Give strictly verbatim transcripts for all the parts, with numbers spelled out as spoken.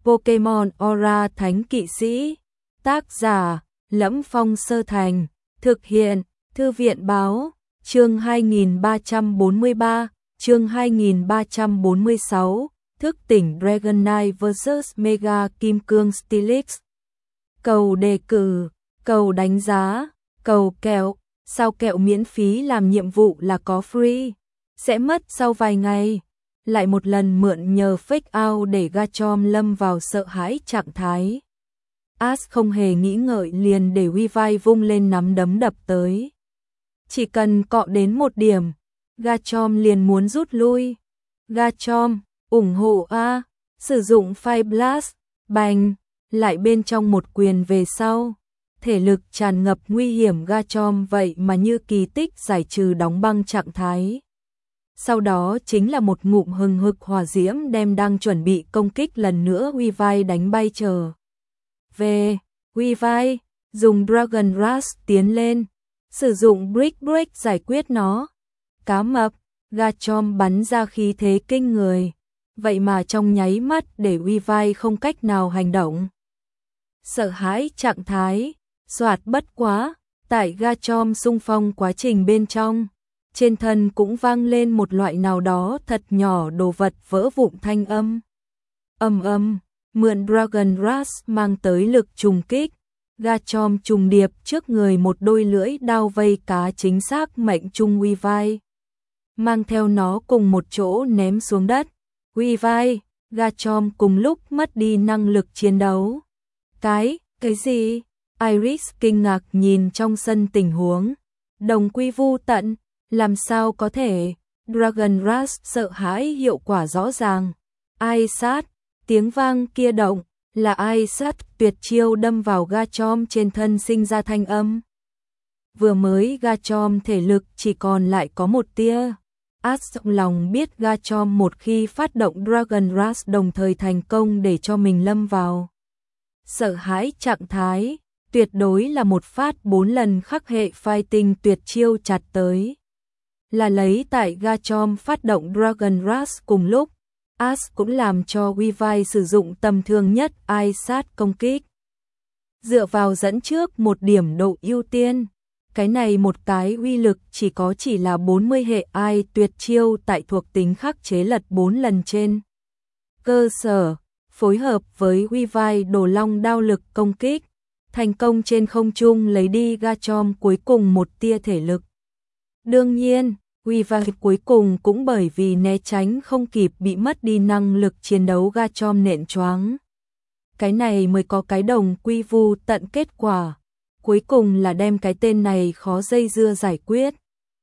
Pokemon Aura Thánh Kỵ Sĩ. Tác giả: Lẫm Phong Sơ Thành. Thực hiện: Thư viện Báo. Chương hai nghìn ba trăm bốn mươi ba, chương hai nghìn ba trăm bốn mươi sáu, thức tỉnh Dragonite versus. Mega Kim Cương Steelix. Cầu đề cử, cầu đánh giá, cầu kẹo, sao kẹo miễn phí làm nhiệm vụ là có free, sẽ mất sau vài ngày. Lại một lần mượn nhờ fake out để Garchomp lâm vào sợ hãi trạng thái. Ash không hề nghĩ ngợi liền để Weavile vung lên nắm đấm đập tới. Chỉ cần cọ đến một điểm, Garchomp liền muốn rút lui. Garchomp, ủng hộ A, sử dụng Fire Blast, bành, lại bên trong một quyền về sau. Thể lực tràn ngập nguy hiểm Garchomp vậy mà như kỳ tích giải trừ đóng băng trạng thái. Sau đó chính là một ngụm hừng hực hỏa diễm đem đang chuẩn bị công kích lần nữa Weavile đánh bay trở về. Weavile dùng Dragon Rush tiến lên, sử dụng Brick Break giải quyết nó. Cá mập, Garchomp bắn ra khí thế kinh người, vậy mà trong nháy mắt để Weavile không cách nào hành động. Sợ hãi trạng thái, soạt bất quá, tại Garchomp xung phong quá trình bên trong, trên thân cũng vang lên một loại nào đó thật nhỏ đồ vật vỡ vụn thanh âm. Ầm ầm, mượn Dragon Rush mang tới lực trùng kích, Garchomp trùng điệp trước người một đôi lưỡi đao vây cá chính xác mệnh trung Weavile, mang theo nó cùng một chỗ ném xuống đất. Weavile, Garchomp cùng lúc mất đi năng lực chiến đấu. Cái, cái gì? Iris kinh ngạc nhìn trong sân tình huống. Đồng quy vu tận, làm sao có thể? Dragon Rush sợ hãi hiệu quả rõ ràng. Ai sát, tiếng vang kia động, là ai sát tuyệt chiêu đâm vào Garchomp trên thân sinh ra thanh âm. Vừa mới Garchomp thể lực chỉ còn lại có một tia. Ash trong lòng biết Garchomp một khi phát động Dragon Rush đồng thời thành công để cho mình lâm vào sợ hãi trạng thái, tuyệt đối là một phát bốn lần khắc hệ fighting tuyệt chiêu chặt tới. Là lấy tại Garchomp phát động Dragon Rush cùng lúc, Ash cũng làm cho Weavile sử dụng tầm thường nhất ai sát công kích. Dựa vào dẫn trước một điểm độ ưu tiên, cái này một cái uy lực chỉ có chỉ là bốn mươi hệ ai tuyệt chiêu tại thuộc tính khắc chế lật bốn lần trên cơ sở, phối hợp với Weavile đồ long đao lực công kích, thành công trên không trung lấy đi Garchomp cuối cùng một tia thể lực. Đương nhiên, Weavile cuối cùng cũng bởi vì né tránh không kịp bị mất đi năng lực chiến đấu Garchomp nện choáng. Cái này mới có cái đồng quy vu tận kết quả. Cuối cùng là đem cái tên này khó dây dưa giải quyết.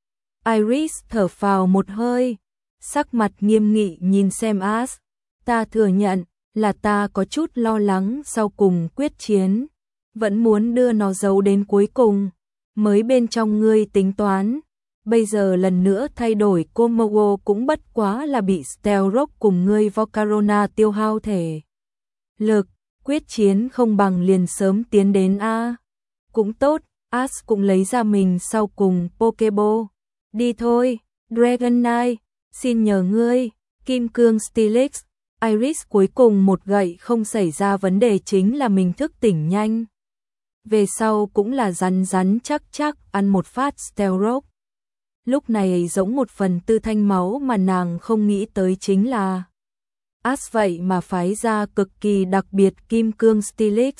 Iris thở phào một hơi, sắc mặt nghiêm nghị nhìn xem Ash. Ta thừa nhận là ta có chút lo lắng sau cùng quyết chiến, vẫn muốn đưa nó giấu đến cuối cùng, mới bên trong ngươi tính toán. Bây giờ lần nữa thay đổi Komodo cũng bất quá là bị Stealth cùng ngươi Volcarona tiêu hao thể lực, quyết chiến không bằng liền sớm tiến đến A. Cũng tốt, Ash cũng lấy ra mình sau cùng Pokeball. Đi thôi, Dragonite, xin nhờ ngươi, Kim Cương Steelix. Iris cuối cùng một gậy không xảy ra vấn đề chính là mình thức tỉnh nhanh. Về sau cũng là rắn rắn chắc chắc ăn một phát Stealth. Lúc này giống một phần tư thanh máu mà nàng không nghĩ tới chính là Ash vậy mà phái ra cực kỳ đặc biệt Kim Cương Steelix.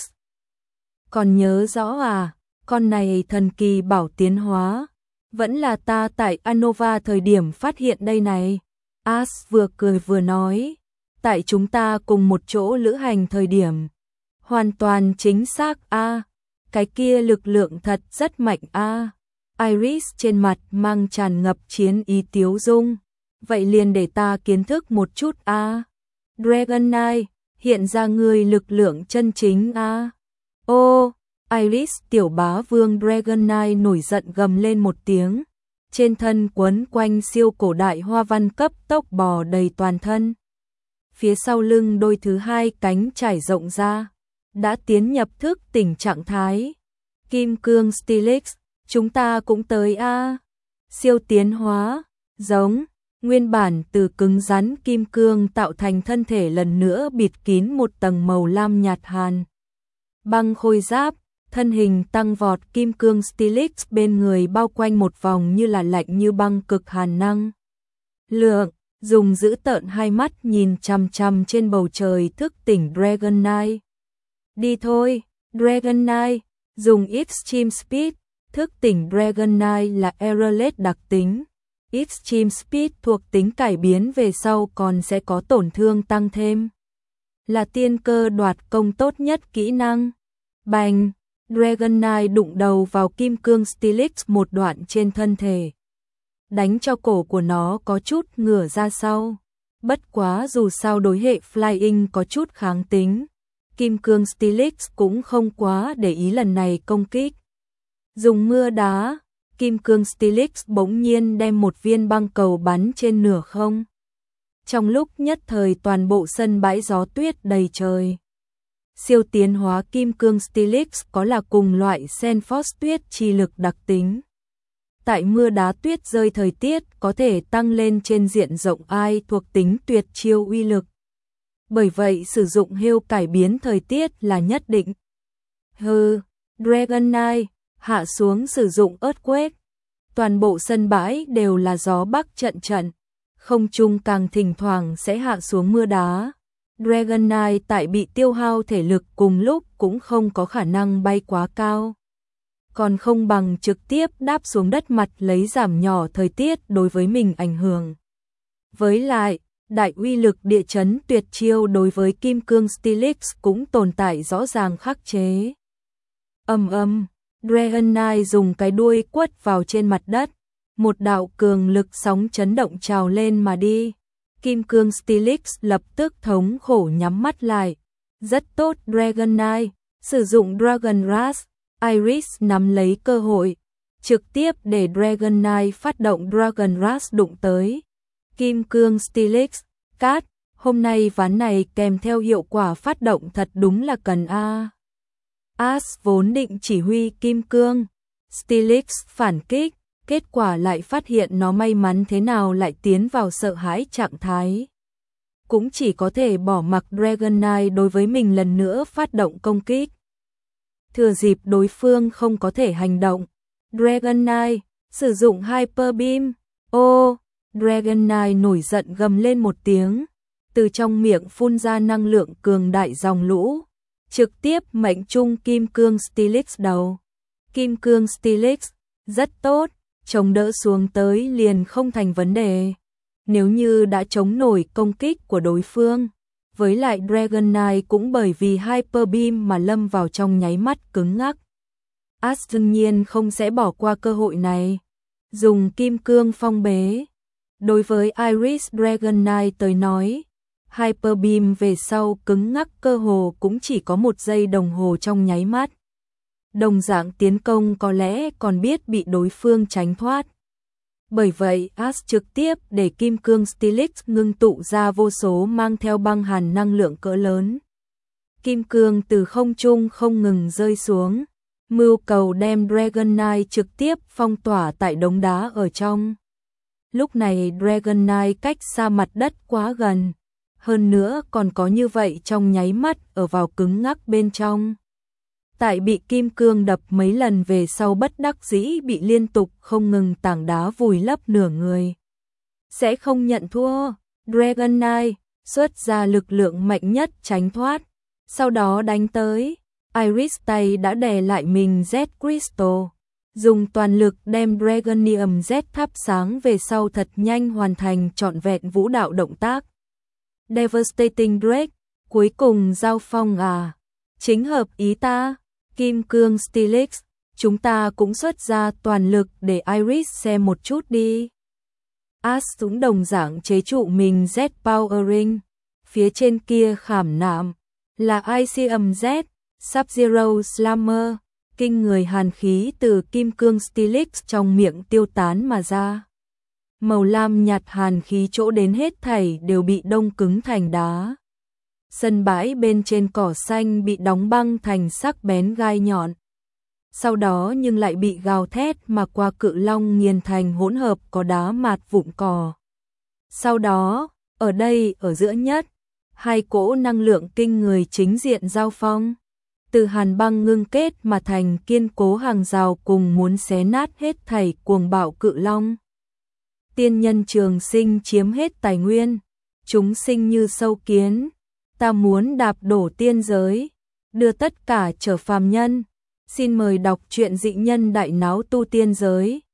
Còn nhớ rõ à, con này thần kỳ bảo tiến hóa, vẫn là ta tại Unova thời điểm phát hiện đây này. Ash vừa cười vừa nói, tại chúng ta cùng một chỗ lữ hành thời điểm. Hoàn toàn chính xác a, à, cái kia lực lượng thật rất mạnh a. À. Iris trên mặt mang tràn ngập chiến ý tiếu dung, vậy liền để ta kiến thức một chút a. À. Dragonite, hiện ra người lực lượng chân chính a. À. Ô, Iris tiểu bá vương Dragonite nổi giận gầm lên một tiếng, trên thân quấn quanh siêu cổ đại hoa văn cấp tốc bò đầy toàn thân. Phía sau lưng đôi thứ hai cánh trải rộng ra, đã tiến nhập thức tỉnh trạng thái. Kim Cương Steelix, chúng ta cũng tới a. Siêu tiến hóa, giống, Nguyên bản từ cứng rắn kim cương tạo thành thân thể lần nữa bịt kín một tầng màu lam nhạt hàn. Băng khôi giáp, thân hình tăng vọt kim cương Stylix bên người bao quanh một vòng như là lạnh như băng cực hàn năng. Lượng, dùng giữ tợn hai mắt nhìn chằm chằm trên bầu trời thức tỉnh Dragon Knight. Đi thôi, Dragon Knight, dùng Extreme Speed, thức tỉnh Dragon Knight là Aerolate đặc tính. Extreme Speed thuộc tính cải biến về sau còn sẽ có tổn thương tăng thêm. Là tiên cơ đoạt công tốt nhất kỹ năng. Bành, Dragon Knight đụng đầu vào kim cương Stylix một đoạn trên thân thể. Đánh cho cổ của nó có chút ngửa ra sau. Bất quá dù sao đối hệ Flying có chút kháng tính. Kim cương Stylix cũng không quá để ý lần này công kích. Dùng mưa đá, kim cương Stylix bỗng nhiên đem một viên băng cầu bắn trên nửa không. Trong lúc nhất thời toàn bộ sân bãi gió tuyết đầy trời. Siêu tiến hóa kim cương Stylix có là cùng loại Senforce tuyết chi lực đặc tính. Tại mưa đá tuyết rơi thời tiết có thể tăng lên trên diện rộng ai thuộc tính tuyệt chiêu uy lực. Bởi vậy sử dụng hêu cải biến thời tiết là nhất định. Hừ, Dragon Knight, hạ xuống sử dụng Earthquake. Toàn bộ sân bãi đều là gió bắc trận trận. Không trung càng thỉnh thoảng sẽ hạ xuống mưa đá. Dragon Knight tại bị tiêu hao thể lực cùng lúc cũng không có khả năng bay quá cao. Còn không bằng trực tiếp đáp xuống đất mặt lấy giảm nhỏ thời tiết đối với mình ảnh hưởng. Với lại, đại uy lực địa chấn tuyệt chiêu đối với kim cương Stylix cũng tồn tại rõ ràng khắc chế. Ầm ầm, Dragon Knight dùng cái đuôi quất vào trên mặt đất, một đạo cường lực sóng chấn động trào lên mà đi. Kim cương Stylix lập tức thống khổ nhắm mắt lại. Rất tốt Dragon Knight, sử dụng Dragon Rush, Iris nắm lấy cơ hội, trực tiếp để Dragon Knight phát động Dragon Rush đụng tới. Kim cương Stylix, cát, hôm nay ván này kèm theo hiệu quả phát động thật đúng là cần a. As vốn định chỉ huy kim cương Stylix phản kích, kết quả lại phát hiện nó may mắn thế nào lại tiến vào sợ hãi trạng thái. Cũng chỉ có thể bỏ mặc Dragon Knight đối với mình lần nữa phát động công kích. Thừa dịp đối phương không có thể hành động, Dragon Knight sử dụng Hyper Beam. Ô, Dragon Knight nổi giận gầm lên một tiếng, từ trong miệng phun ra năng lượng cường đại dòng lũ, trực tiếp mệnh trung kim cương Stylix đầu. Kim cương Stylix, rất tốt, chống đỡ xuống tới liền không thành vấn đề. Nếu như đã chống nổi công kích của đối phương, với lại Dragon Knight cũng bởi vì Hyper Beam mà lâm vào trong nháy mắt cứng ngắc. As đương nhiên không sẽ bỏ qua cơ hội này. Dùng kim cương phong bế. Đối với Iris Dragon Knight tới nói, Hyper Beam về sau cứng ngắc cơ hồ cũng chỉ có một giây đồng hồ trong nháy mắt. Đồng dạng tiến công có lẽ còn biết bị đối phương tránh thoát. Bởi vậy As trực tiếp để kim cương Stylix ngưng tụ ra vô số mang theo băng hàn năng lượng cỡ lớn. Kim cương từ không trung không ngừng rơi xuống, mưu cầu đem Dragon Knight trực tiếp phong tỏa tại đống đá ở trong. Lúc này Dragon Knight cách xa mặt đất quá gần, hơn nữa còn có như vậy trong nháy mắt ở vào cứng ngắc bên trong. Tại bị kim cương đập mấy lần về sau bất đắc dĩ bị liên tục không ngừng tảng đá vùi lấp nửa người. Sẽ không nhận thua, Dragon Knight xuất ra lực lượng mạnh nhất tránh thoát, sau đó đánh tới. Iris tay đã đè lại mình Z Crystal, dùng toàn lực đem Dragonium Z thắp sáng về sau thật nhanh hoàn thành trọn vẹn vũ đạo động tác. Devastating Drake, cuối cùng giao phong à, chính hợp ý ta. Kim cương Stylix, chúng ta cũng xuất ra toàn lực để Iris xem một chút đi. As cũng đồng dạng chế trụ mình Z Powering, phía trên kia khảm nạm là Icium Z, Sub-Zero Slammer, kinh người hàn khí từ kim cương Stylix trong miệng tiêu tán mà ra. Màu lam nhạt hàn khí chỗ đến hết thảy đều bị đông cứng thành đá. Sân bãi bên trên cỏ xanh bị đóng băng thành sắc bén gai nhọn. Sau đó nhưng lại bị gào thét mà qua cự long nghiền thành hỗn hợp có đá mạt vụn cỏ. Sau đó, ở đây ở giữa nhất, hai cỗ năng lượng kinh người chính diện giao phong. Từ hàn băng ngưng kết mà thành kiên cố hàng rào cùng muốn xé nát hết thảy cuồng bạo cự long. Tiên nhân trường sinh chiếm hết tài nguyên, chúng sinh như sâu kiến, ta muốn đạp đổ tiên giới, đưa tất cả trở phàm nhân. Xin mời đọc truyện Dị Nhân Đại Náo Tu Tiên Giới.